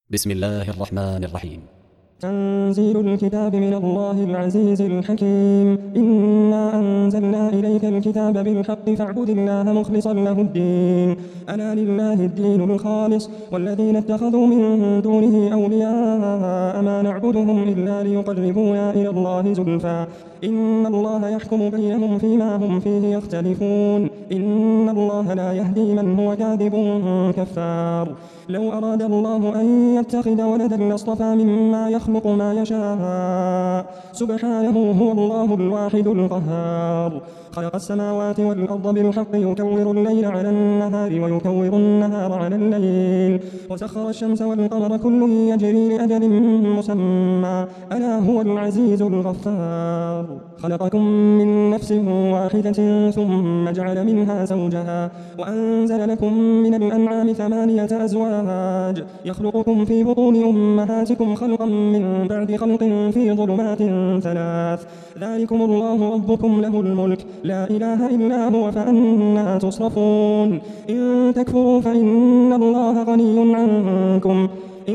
بسم الله الرحمن الرحيم. تنزيل الكتاب من الله العزيز الحكيم. إنا أنزلنا إليك الكتاب بالحق فاعبد الله مخلصا له الدين. ألا لله الدين الخالص والذين اتخذوا من دونه أولياء ما نعبدهم إلا ليقربونا إلى الله زلفى إن الله يحكم بينهم فيما هم فيه يختلفون. إن الله لا يهدي من هو كاذب كفار. لو أراد الله أن يتخذ ولدا لاصطفى مما يخلق ما يشاء سبحانه هو الله الواحد القهار. خلق السماوات والأرض بالحق يكور الليل على النهار ويكور النهار على الليل وسخر الشمس والقمر كل يجري لأجل مسمى ألا هو العزيز الغفار. خلقكم من نفس واحدة ثم جعل منها زوجها وأنزل لكم من الأنعام 8 أزواج يخلقكم في بطون أمهاتكم خلقا من بعد خلق في ظلمات 3 ذلكم الله ربكم له الملك لا إله إلا هو فأنى تصرفون. إن تكفروا فإن الله غني عنكم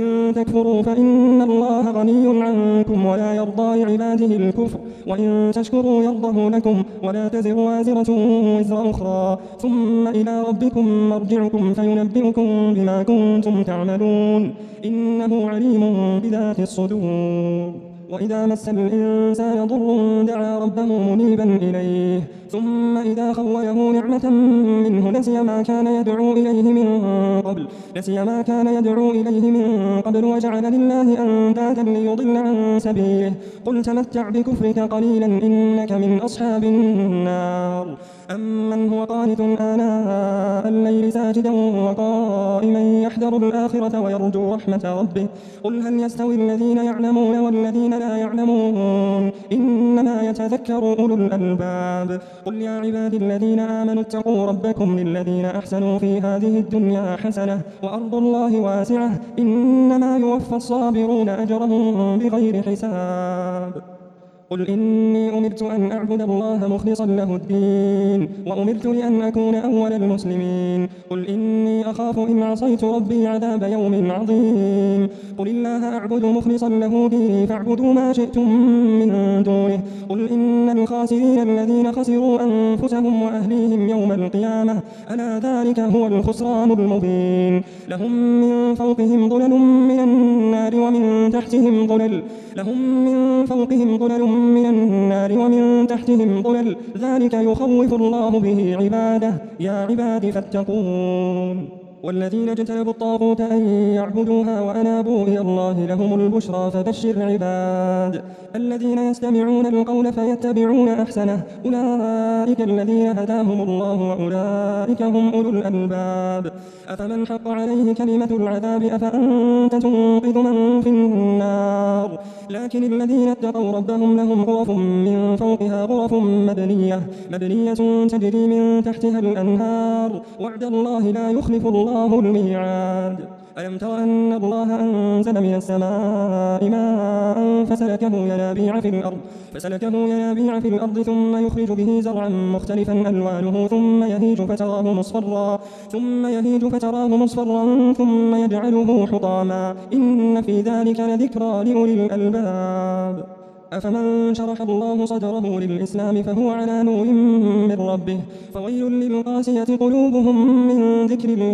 ولا يرضى لعباده الكفر وإن تشكروا يرضه لكم ولا تزر وازرة وزر أخرى ثم إلى ربكم مرجعكم فينبئكم بما كنتم تعملون إنه عليم بذات الصدور. وإذا مس الإنسان ضر دعا ربه منيبا إليه ثم إذا خوله نعمة منه نسي ما كان يدعو إليه من قبل وجعل لله أندادا ليضل عن سبيله قل تمتع بكفرك قليلا إنك من أصحاب النار. أمن هو قانت آناء الليل ساجدا وقائما يحذر الآخرة ويرجو رحمة ربه قل هل يستوي الذين يعلمون والذين لا يعلمون إنما يتذكر أولو الألباب. قل يا عبادي الذين آمنوا اتقوا ربكم للذين أحسنوا في هذه الدنيا حسنة وأرض الله واسعة إنما يوفى الصابرون أجرهم بغير حساب. قل إني أمرت أن أعبد الله مخلصا له الدين وأمرت لأن أكون أول المسلمين. قل إني أخاف إن عصيت ربي عذاب يوم عظيم. قل الله أعبد مخلصا له ديني فاعبدوا ما شئتم من دونه. قل إن الخاسرين الذين خسروا أنفسهم وأهليهم يوم القيامة ألا ذلك هو الخسران المبين. لهم من فوقهم ظلل من النار ومن تحتهم ظلل ذلك يخوف الله به عباده يا عباد فاتقون. والذين اجتنبوا الطاغوت أن يعبدوها وأنابوا إلى الله لهم البشرى فبشر عباد الذين يستمعون القول فيتبعون أحسنه أولئك الذين هداهم الله وأولئك هم أولو الألباب. أفمن حق عليه كلمة العذاب أفأنت تنقذ من في النار. لكن الذين اتقوا ربهم لهم غرف من فوقها غرف مبنية تجري من تحتها الأنهار وعد الله لا يخلف الله الميعاد. ألم تر أن الله أنزل من السماء ماء فسلكه ينابيع في الأرض ثم يخرج به زرعا مختلفا ألوانه ثم يهيج فتراه مصفرا ثم يجعله حطاما إن في ذلك لذكرى لأولي الألباب. أفمن شرح الله صدره للإسلام فهو على نور من ربه فويل للقاسية قلوبهم من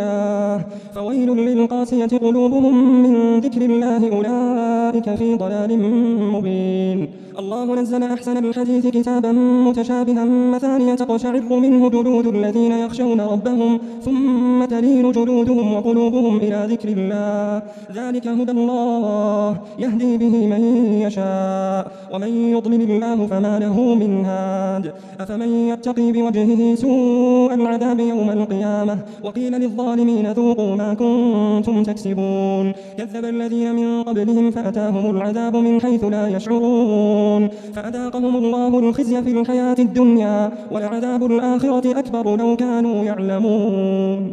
ذكر الله أولئك في ضلال مبين. الله نزل أحسن الحديث كتابا متشابها مثانية تقشعر منه جلود الذين يخشون ربهم ثم تلين جلودهم وقلوبهم إلى ذكر الله ذلك هدى الله يهدي به من يشاء ومن يضلل الله فما له من هاد. أفمن يتقي بوجهه سوء العذاب يوم القيامة وقيل للظالمين ذوقوا ما كنتم تكسبون. كذب الذين من قبلهم فأتاهم العذاب من حيث لا يشعرون فأذاقهم الله الخزي في الحياة الدنيا ولعذاب الآخرة أكبر لو كانوا يعلمون.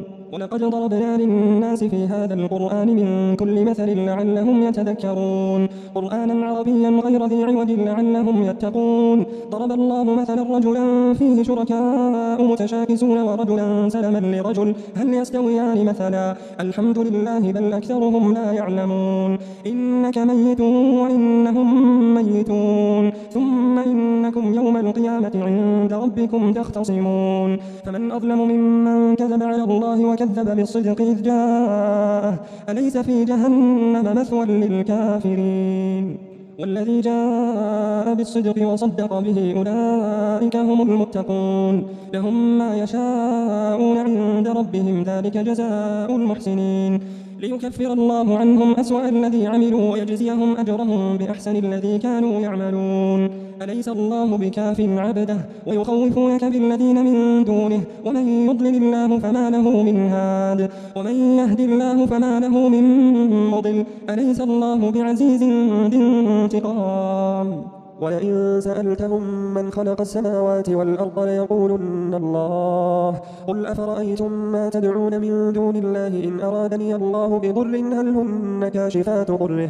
ولقد ضربنا للناس في هذا القرآن من كل مثل لعلهم يتذكرون قرآنا عربيا غير ذي عوج لعلهم يتقون ضرب الله مثلا رجلا فيه شركاء متشاكسون ورجلا سلما لرجل هل يستويان مثلا الحمد لله بل أكثرهم لا يعلمون إنك ميت وإنهم ميتون ثم إنكم يوم القيامة عند ربكم تختصمون فمن أظلم ممن كذب على الله وكذب بالصدق إذ جاءه أليس في جهنم مثوى للكافرين والذي جاء بالصدق وصدق به أولئك هم المتقون لهم ما يشاءون عند ربهم ذلك جزاء المحسنين ليكفر الله عنهم أسوأ الذي عملوا ويجزيهم أجرهم بأحسن الذي كانوا يعملون أليس الله بكاف عبده ويخوفونك بالذين من دونه ومن يضلل الله فما له من هاد ومن يهد الله فما له من مضل أليس الله بعزيز ذي انتقام ولئن سألتهم من خلق السماوات والأرض ليقولن الله قل أفرأيتم ما تدعون من دون الله إن أرادني الله بضر هل هن كاشفات ضره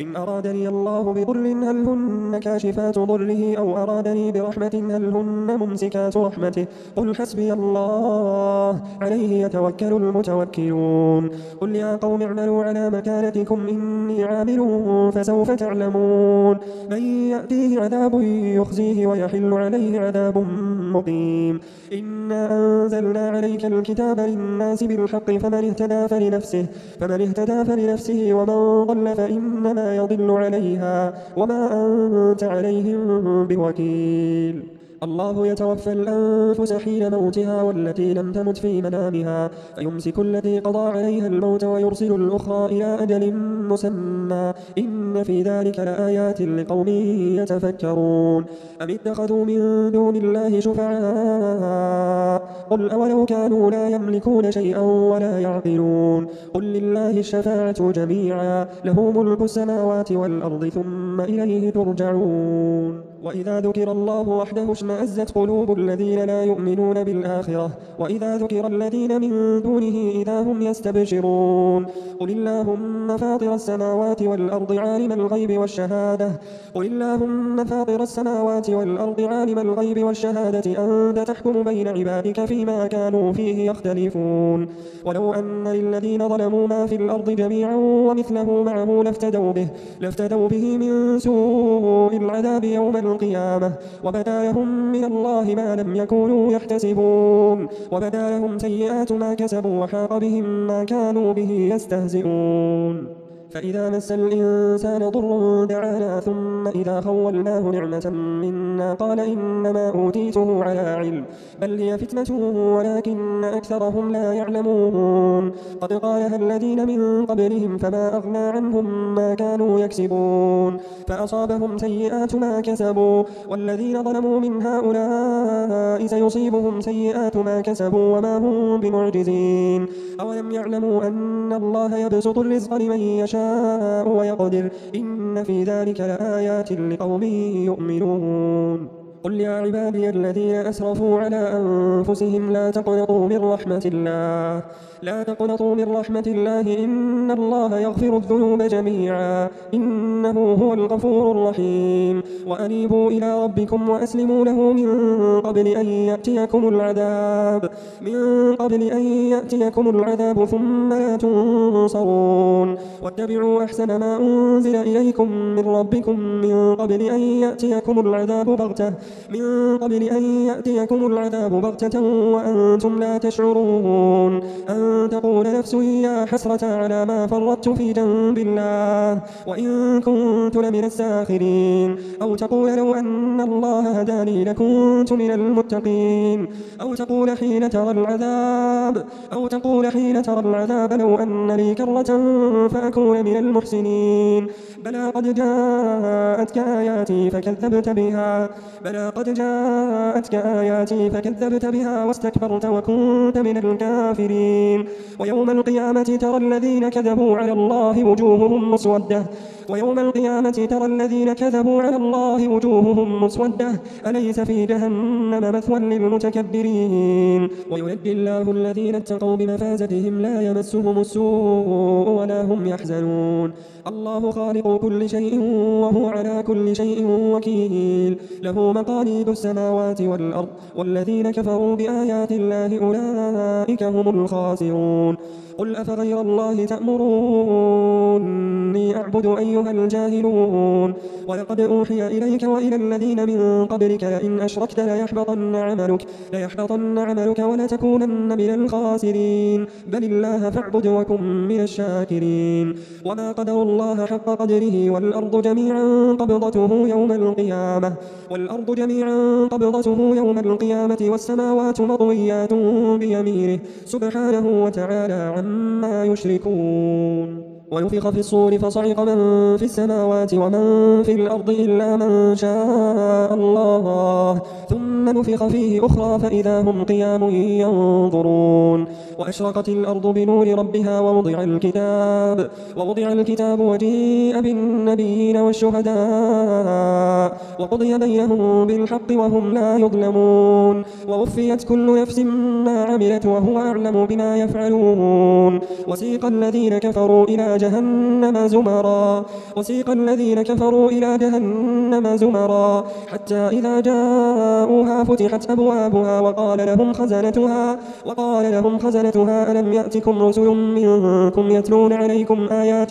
هل هن كاشفات ضره أو أرادني برحمة هل هن ممسكات رحمته قل حسبي الله عليه يتوكل المتوكلون قل يا قوم اعملوا على مكانتكم إني عامل فسوف تعلمون من يأتيه عذاب يخزيه ويحل عليه عذاب مقيم إنا أنزلنا عليك الكتاب للناس بالحق فمن اهتدى فلنفسه ومن ضل فإنما يضل عليها وما أنت عليهم بوكيل الله يتوفى الأنفس حين موتها والتي لم تمت في منامها فيمسك التي قضى عليها الموت ويرسل الأخرى إلى أجل مسمى إن في ذلك لآيات لقوم يتفكرون أم اتخذوا من دون الله شفعاء قل أولو كانوا لا يملكون شيئا ولا يعقلون قل لله الشفاعة جميعا له ملك السماوات والأرض ثم إليه ترجعون وإذا ذكر الله وحده اشمأزت قلوب الذين لا يؤمنون بالآخرة وإذا ذكر الذين من دونه إذا هم يستبشرون قل اللهم فاطر السماوات والأرض عالم الغيب والشهادة أنت تحكم بين عبادك فيما كانوا فيه يختلفون ولو أن للذين ظلموا ما في الأرض جميعا ومثله معه لافتدوا به من سوء العذاب يوم القيامة وبدا لهم من الله ما لم يكونوا يحتسبون وبدا لهم سيئات ما كسبوا وحاق بهم ما كانوا به يستهزئون فإذا مس الإنسان ضر دعانا ثم إذا خولناه نعمة منا قال إنما أوتيته على علم بل هي فتنة ولكن أكثرهم لا يعلمون قد قالها الذين من قبلهم فما أغنى عنهم ما كانوا يكسبون فأصابهم سيئات ما كسبوا والذين ظلموا من هؤلاء سيصيبهم سيئات ما كسبوا وما هم بمعجزين أولم يعلموا أن الله يبسط الرزق لمن يشاء ويقدر إن في ذلك لآيات لقوم يؤمنون قل يا عبادي الذين أسرفوا على أنفسهم لا تقنطوا من رحمة الله إن الله يغفر الذنوب جميعا إنه هو الغفور الرحيم وأنيبوا إلى ربكم وأسلموا له من قبل أن يأتيكم العذاب ثم لا تنصرون واتبعوا أحسن ما أنزل إليكم من ربكم من قبل أن يأتيكم العذاب بغتة وأنتم لا تشعرون أن تقول نفس يا حسرة على ما فرطت في جنب الله وإن كنت لمن الساخرين أو تقول لو أن الله هداني لكنت من المتقين أو تقول حين ترى العذاب لو أن لي كرة فأكون من المحسنين بلى قد جاءتك آياتي فكذبت بها بلى قد جاءتك آياتي فكذبت بها واستكبرت وكنت من الكافرين ويوم القيامة ترى الذين كذبوا على الله وجوههم مسودة أليس في جهنم مثوى للمتكبرين وينجي الله الذين اتقوا بمفازتهم لا يمسهم السوء ولا هم يحزنون الله خالق كل شيء وهو على كل شيء وكيل له مقاليد السماوات والأرض والذين كفروا بآيات الله أولئك هم الخاسرون قل أفغير الله تأمروني أعبد أيها الجاهلون ولقد أوحي إليك وإلى الذين من قبلك لئن أشركت ليحبطن عملك ولتكونن من الخاسرين بل الله فاعبد وكن من الشاكرين وما قدروا الله حق قدره والأرض جميعا قبضته يوم القيامة والسماوات مطويات بيمينه سبحانه وتعالى عما يشركون ونفخ في الصور فصعق من في السماوات ومن في الأرض إلا من شاء الله ثم نفخ فيه أخرى فإذا هم قيام ينظرون وأشرقت الأرض بنور ربها ووضع الكتاب وجيء بالنبيين والشهداء وقضي بينهم بالحق وهم لا يظلمون ووفيت كل نفس ما عملت وهو أعلم بما يفعلون وسيق الذين كفروا إلى جهنم زمرا حتى إذا جاءوها فتحت أبوابها وقال لهم خزنتها ألم يأتكم رسل منكم يتلون عليكم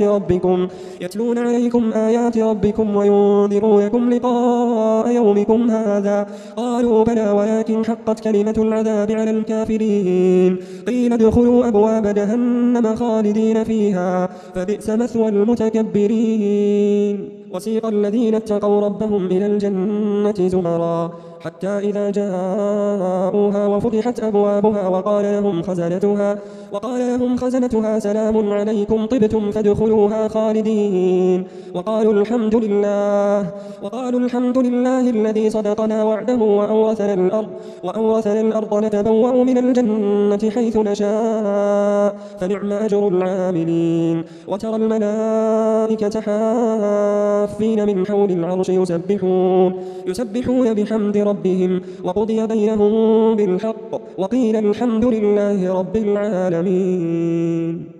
آيات ربكم وينذرونكم لقاء يومكم هذا قالوا بلى ولكن حقت كلمة العذاب على الكافرين قيل ادخلوا أبواب جهنم خالدين فيها فبئس مثوى المتكبرين وسيق الذين اتقوا ربهم إلى الجنة زمرا حتى إذا جاءوها وفتحت أبوابها وقال لهم خزنتها سلام عليكم طبتم فادخلوها خالدين وقالوا الحمد لله الذي صدقنا وعده وأورثنا الأرض نتبوأ من الجنة حيث نشاء فنعم أجر العاملين وترى الملائكة حافين من حول العرش يسبحون بحمد ربهم وقضي بينهم بالحق وقيل الحمد لله رب العالمين.